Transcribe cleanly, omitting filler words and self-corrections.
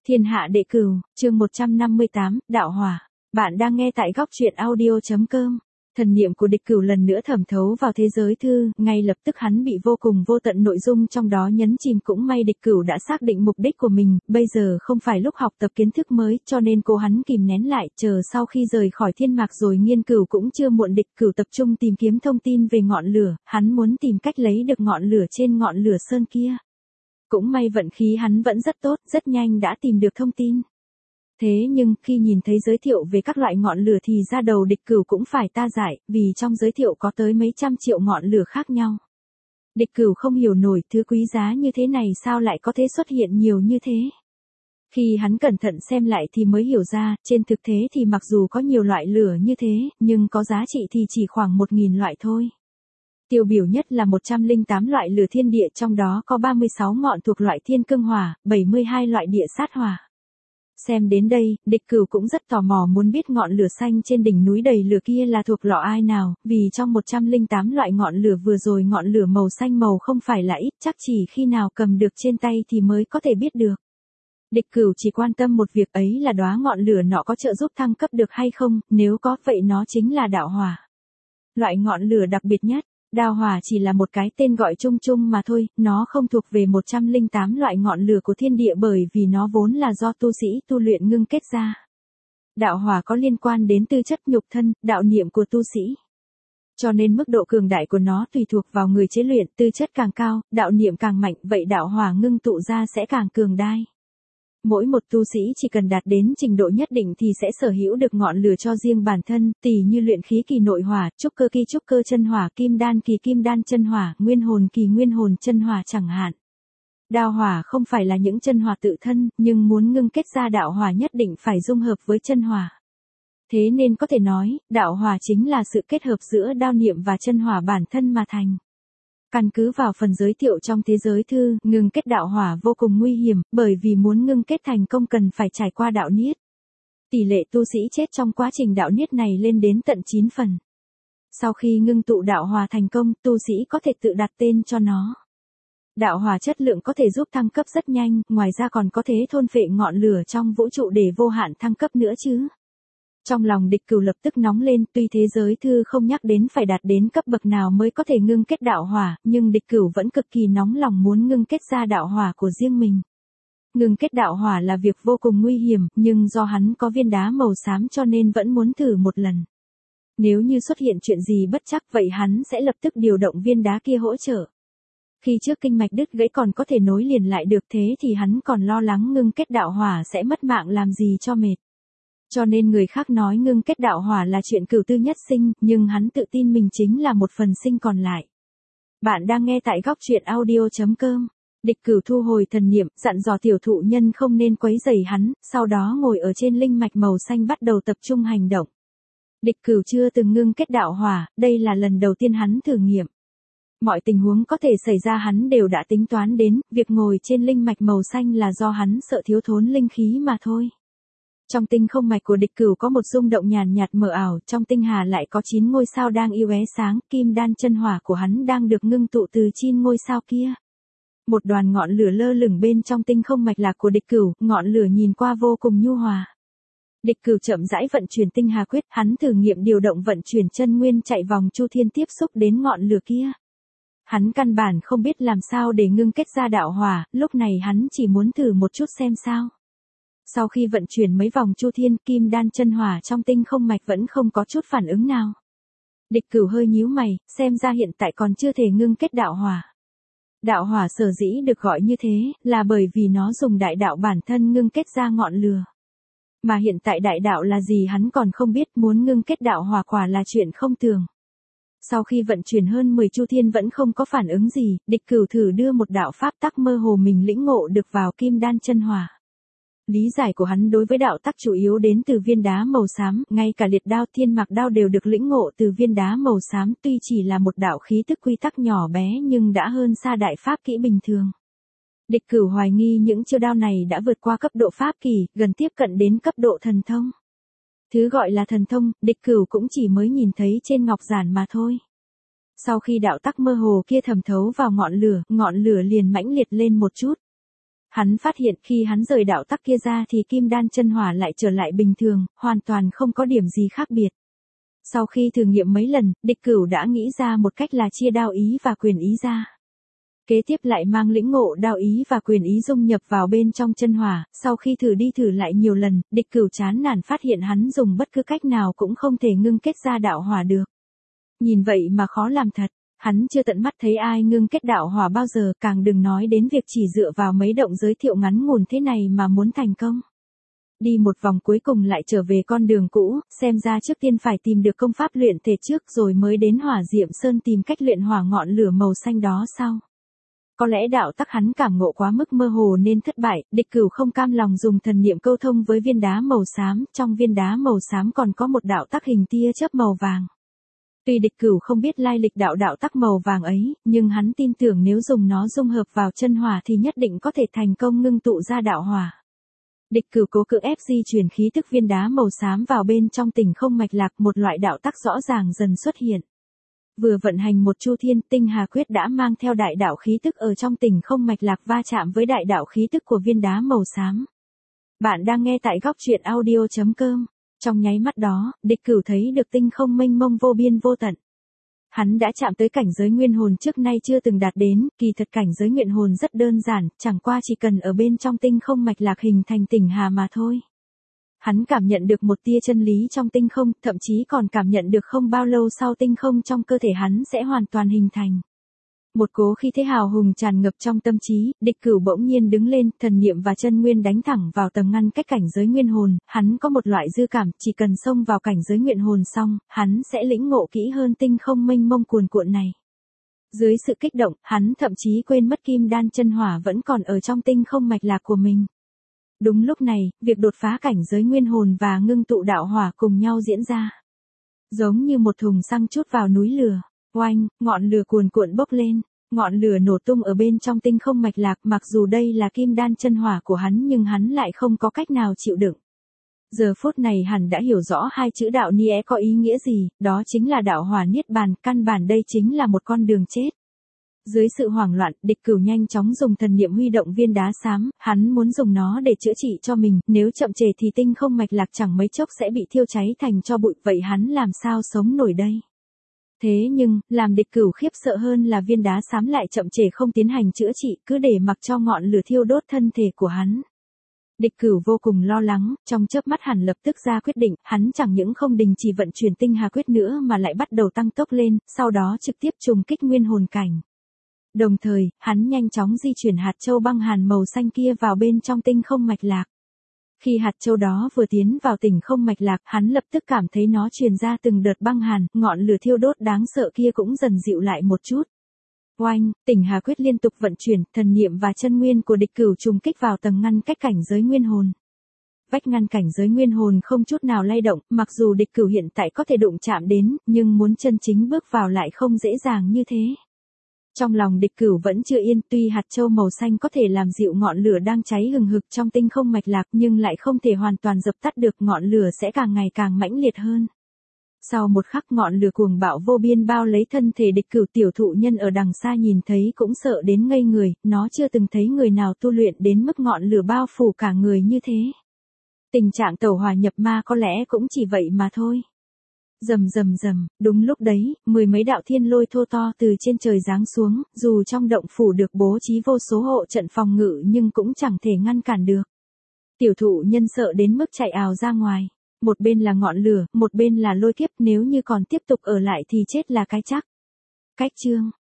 Thiên hạ đệ cửu, chương 158, đạo hỏa. Bạn đang nghe tại góc truyện audio.com. Thần niệm của địch cửu lần nữa thẩm thấu vào thế giới thư, ngay lập tức hắn bị vô cùng vô tận nội dung trong đó nhấn chìm. Cũng may địch cửu đã xác định mục đích của mình, bây giờ không phải lúc học tập kiến thức mới, cho nên cố hắn kìm nén lại, chờ sau khi rời khỏi thiên mạc rồi nghiên cứu cũng chưa muộn. Địch cửu tập trung tìm kiếm thông tin về ngọn lửa, hắn muốn tìm cách lấy được ngọn lửa trên ngọn lửa sơn kia. Cũng may vận khí hắn vẫn rất tốt, rất nhanh đã tìm được thông tin. Thế nhưng, khi nhìn thấy giới thiệu về các loại ngọn lửa thì ra đầu địch cửu cũng phải ta dại, vì trong giới thiệu có tới mấy trăm triệu ngọn lửa khác nhau. Địch cửu không hiểu nổi thứ quý giá như thế này sao lại có thể xuất hiện nhiều như thế. Khi hắn cẩn thận xem lại thì mới hiểu ra, trên thực tế thì mặc dù có nhiều loại lửa như thế, nhưng có giá trị thì chỉ khoảng 1.000 loại thôi. Tiêu biểu nhất là 108 loại lửa thiên địa, trong đó có 36 ngọn thuộc loại thiên cương hỏa, 72 loại địa sát hỏa. Xem đến đây, địch cửu cũng rất tò mò muốn biết ngọn lửa xanh trên đỉnh núi đầy lửa kia là thuộc lọ ai nào, vì trong 108 loại ngọn lửa vừa rồi ngọn lửa màu xanh màu không phải là ít, chắc chỉ khi nào cầm được trên tay thì mới có thể biết được. Địch cửu chỉ quan tâm một việc ấy là đóa ngọn lửa nọ có trợ giúp thăng cấp được hay không, nếu có vậy nó chính là đạo hỏa. Loại ngọn lửa đặc biệt nhất. Đạo hỏa chỉ là một cái tên gọi chung chung mà thôi, nó không thuộc về 108 loại ngọn lửa của thiên địa bởi vì nó vốn là do tu sĩ tu luyện ngưng kết ra. Đạo hỏa có liên quan đến tư chất nhục thân, đạo niệm của tu sĩ. Cho nên mức độ cường đại của nó tùy thuộc vào người chế luyện, tư chất càng cao, đạo niệm càng mạnh, vậy đạo hỏa ngưng tụ ra sẽ càng cường đại. Mỗi một tu sĩ chỉ cần đạt đến trình độ nhất định thì sẽ sở hữu được ngọn lửa cho riêng bản thân, tỉ như luyện khí kỳ nội hỏa, trúc cơ chân hỏa, kim đan kỳ kim đan chân hỏa, nguyên hồn kỳ nguyên hồn chân hỏa chẳng hạn. Đạo hỏa không phải là những chân hỏa tự thân, nhưng muốn ngưng kết ra đạo hỏa nhất định phải dung hợp với chân hỏa. Thế nên có thể nói, đạo hỏa chính là sự kết hợp giữa đạo niệm và chân hỏa bản thân mà thành. Căn cứ vào phần giới thiệu trong thế giới thư, ngưng kết đạo hỏa vô cùng nguy hiểm, bởi vì muốn ngưng kết thành công cần phải trải qua đạo niết. Tỷ lệ tu sĩ chết trong quá trình đạo niết này lên đến tận 9 phần. Sau khi ngưng tụ đạo hỏa thành công, tu sĩ có thể tự đặt tên cho nó. Đạo hỏa chất lượng có thể giúp thăng cấp rất nhanh, ngoài ra còn có thể thôn phệ ngọn lửa trong vũ trụ để vô hạn thăng cấp nữa chứ. Trong lòng địch cửu lập tức nóng lên, tuy thế giới thư không nhắc đến phải đạt đến cấp bậc nào mới có thể ngưng kết đạo hỏa, nhưng địch cửu vẫn cực kỳ nóng lòng muốn ngưng kết ra đạo hỏa của riêng mình. Ngưng kết đạo hỏa là việc vô cùng nguy hiểm, nhưng do hắn có viên đá màu xám cho nên vẫn muốn thử một lần. Nếu như xuất hiện chuyện gì bất trắc vậy hắn sẽ lập tức điều động viên đá kia hỗ trợ. Khi trước kinh mạch đứt gãy còn có thể nối liền lại được, thế thì hắn còn lo lắng ngưng kết đạo hỏa sẽ mất mạng làm gì cho mệt. Cho nên người khác nói ngưng kết đạo hỏa là chuyện cửu tư nhất sinh, nhưng hắn tự tin mình chính là một phần sinh còn lại. Bạn đang nghe tại góc truyện audio.com. Địch cửu thu hồi thần niệm, dặn dò tiểu thụ nhân không nên quấy rầy hắn, sau đó ngồi ở trên linh mạch màu xanh bắt đầu tập trung hành động. Địch cửu chưa từng ngưng kết đạo hỏa, đây là lần đầu tiên hắn thử nghiệm. Mọi tình huống có thể xảy ra hắn đều đã tính toán đến, việc ngồi trên linh mạch màu xanh là do hắn sợ thiếu thốn linh khí mà thôi. Trong tinh không mạch của địch cửu có một rung động nhàn nhạt mờ ảo, trong tinh hà lại có 9 ngôi sao đang yêu é sáng, kim đan chân hỏa của hắn đang được ngưng tụ từ 9 ngôi sao kia. Một đoàn ngọn lửa lơ lửng bên trong tinh không mạch lạc của địch cửu, ngọn lửa nhìn qua vô cùng nhu hòa. Địch cửu chậm rãi vận chuyển tinh hà quyết, hắn thử nghiệm điều động vận chuyển chân nguyên chạy vòng chu thiên tiếp xúc đến ngọn lửa kia. Hắn căn bản không biết làm sao để ngưng kết ra đạo hỏa, lúc này hắn chỉ muốn thử một chút xem sao. Sau khi vận chuyển mấy vòng chu thiên, kim đan chân hỏa trong tinh không mạch vẫn không có chút phản ứng nào. Địch cửu hơi nhíu mày, xem ra hiện tại còn chưa thể ngưng kết đạo hỏa. Đạo hỏa sở dĩ được gọi như thế, là bởi vì nó dùng đại đạo bản thân ngưng kết ra ngọn lửa. Mà hiện tại đại đạo là gì hắn còn không biết, muốn ngưng kết đạo hỏa quả là chuyện không tưởng. Sau khi vận chuyển hơn 10 chu thiên vẫn không có phản ứng gì, địch cửu thử đưa một đạo pháp tắc mơ hồ mình lĩnh ngộ được vào kim đan chân hỏa. Lý giải của hắn đối với đạo tắc chủ yếu đến từ viên đá màu xám, ngay cả liệt đao thiên mạc đao đều được lĩnh ngộ từ viên đá màu xám, tuy chỉ là một đạo khí tức quy tắc nhỏ bé nhưng đã hơn xa đại pháp kỹ bình thường. Địch cửu hoài nghi những chiêu đao này đã vượt qua cấp độ pháp kỳ, gần tiếp cận đến cấp độ thần thông. Thứ gọi là thần thông, địch cửu cũng chỉ mới nhìn thấy trên ngọc giản mà thôi. Sau khi đạo tắc mơ hồ kia thẩm thấu vào ngọn lửa liền mãnh liệt lên một chút. Hắn phát hiện khi hắn rời đạo tắc kia ra thì kim đan chân hỏa lại trở lại bình thường, hoàn toàn không có điểm gì khác biệt. Sau khi thử nghiệm mấy lần, Địch Cửu đã nghĩ ra một cách là chia đao ý và quyền ý ra. Kế tiếp lại mang lĩnh ngộ đao ý và quyền ý dung nhập vào bên trong chân hỏa, sau khi thử đi thử lại nhiều lần, Địch Cửu chán nản phát hiện hắn dùng bất cứ cách nào cũng không thể ngưng kết ra đạo hỏa được. Nhìn vậy mà khó làm thật, hắn chưa tận mắt thấy ai ngưng kết đạo hỏa bao giờ, càng đừng nói đến việc chỉ dựa vào mấy động giới thiệu ngắn ngủn thế này mà muốn thành công. Đi một vòng cuối cùng lại trở về con đường cũ, xem ra trước tiên phải tìm được công pháp luyện thể trước rồi mới đến Hỏa Diệm Sơn tìm cách luyện hỏa ngọn lửa màu xanh đó sau. Có lẽ đạo tắc hắn cảm ngộ quá mức mơ hồ nên thất bại, Địch Cửu không cam lòng dùng thần niệm câu thông với viên đá màu xám, trong viên đá màu xám còn có một đạo tắc hình tia chớp màu vàng. Tuy Địch Cửu không biết lai lịch đạo tắc màu vàng ấy, nhưng hắn tin tưởng nếu dùng nó dung hợp vào chân hỏa thì nhất định có thể thành công ngưng tụ ra đạo hỏa. Địch Cửu cố cưỡng ép di chuyển khí tức viên đá màu xám vào bên trong tỉnh không mạch lạc, một loại đạo tắc rõ ràng dần xuất hiện. Vừa vận hành một chu thiên, tinh hà quyết đã mang theo đại đạo khí tức ở trong tỉnh không mạch lạc va chạm với đại đạo khí tức của viên đá màu xám. Bạn đang nghe tại góc truyện audio.com. Trong nháy mắt đó, Địch Cửu thấy được tinh không mênh mông vô biên vô tận. Hắn đã chạm tới cảnh giới nguyên hồn trước nay chưa từng đạt đến, kỳ thật cảnh giới nguyên hồn rất đơn giản, chẳng qua chỉ cần ở bên trong tinh không mạch lạc hình thành tỉnh hà mà thôi. Hắn cảm nhận được một tia chân lý trong tinh không, thậm chí còn cảm nhận được không bao lâu sau tinh không trong cơ thể hắn sẽ hoàn toàn hình thành. Một cố khí thế hào hùng tràn ngập trong tâm trí, Địch Cửu bỗng nhiên đứng lên, thần niệm và chân nguyên đánh thẳng vào tầng ngăn cách cảnh giới nguyên hồn, hắn có một loại dư cảm, chỉ cần xông vào cảnh giới nguyên hồn xong, hắn sẽ lĩnh ngộ kỹ hơn tinh không mênh mông cuồn cuộn này. Dưới sự kích động, hắn thậm chí quên mất kim đan chân hỏa vẫn còn ở trong tinh không mạch lạc của mình. Đúng lúc này, việc đột phá cảnh giới nguyên hồn và ngưng tụ đạo hỏa cùng nhau diễn ra. Giống như một thùng xăng trút vào núi lửa. Oanh, ngọn lửa cuồn cuộn bốc lên, ngọn lửa nổ tung ở bên trong tinh không mạch lạc, mặc dù đây là kim đan chân hỏa của hắn nhưng hắn lại không có cách nào chịu đựng. Giờ phút này hẳn đã hiểu rõ hai chữ đạo niẽ có ý nghĩa gì, đó chính là đạo hỏa niết bàn, căn bản đây chính là một con đường chết. Dưới sự hoảng loạn, Địch Cửu nhanh chóng dùng thần niệm huy động viên đá xám, hắn muốn dùng nó để chữa trị cho mình, nếu chậm trễ thì tinh không mạch lạc chẳng mấy chốc sẽ bị thiêu cháy thành tro bụi, vậy hắn làm sao sống nổi đây? Thế nhưng, làm Địch Cửu khiếp sợ hơn là viên đá xám lại chậm trễ không tiến hành chữa trị, cứ để mặc cho ngọn lửa thiêu đốt thân thể của hắn. Địch Cửu vô cùng lo lắng, trong chớp mắt hẳn lập tức ra quyết định, hắn chẳng những không đình chỉ vận chuyển tinh hà quyết nữa mà lại bắt đầu tăng tốc lên, sau đó trực tiếp trùng kích nguyên hồn cảnh. Đồng thời, hắn nhanh chóng di chuyển hạt châu băng hàn màu xanh kia vào bên trong tinh không mạch lạc. Khi hạt châu đó vừa tiến vào tỉnh không mạch lạc, hắn lập tức cảm thấy nó truyền ra từng đợt băng hàn, ngọn lửa thiêu đốt đáng sợ kia cũng dần dịu lại một chút. Oanh, tỉnh hà quyết liên tục vận chuyển, thần niệm và chân nguyên của Địch Cửu trùng kích vào tầng ngăn cách cảnh giới nguyên hồn. Vách ngăn cảnh giới nguyên hồn không chút nào lay động, mặc dù Địch Cửu hiện tại có thể đụng chạm đến, nhưng muốn chân chính bước vào lại không dễ dàng như thế. Trong lòng Địch Cửu vẫn chưa yên, tuy hạt châu màu xanh có thể làm dịu ngọn lửa đang cháy hừng hực trong tinh không mạch lạc nhưng lại không thể hoàn toàn dập tắt được, ngọn lửa sẽ càng ngày càng mãnh liệt hơn. Sau một khắc ngọn lửa cuồng bạo vô biên bao lấy thân thể Địch Cửu, tiểu thụ nhân ở đằng xa nhìn thấy cũng sợ đến ngây người, nó chưa từng thấy người nào tu luyện đến mức ngọn lửa bao phủ cả người như thế. Tình trạng tẩu hỏa nhập ma có lẽ cũng chỉ vậy mà thôi. Rầm rầm rầm, đúng lúc đấy, mười mấy đạo thiên lôi thô to từ trên trời giáng xuống, dù trong động phủ được bố trí vô số hộ trận phòng ngự nhưng cũng chẳng thể ngăn cản được. Tiểu thụ nhân sợ đến mức chạy ào ra ngoài. Một bên là ngọn lửa, một bên là lôi kiếp, nếu như còn tiếp tục ở lại thì chết là cái chắc. Cách chương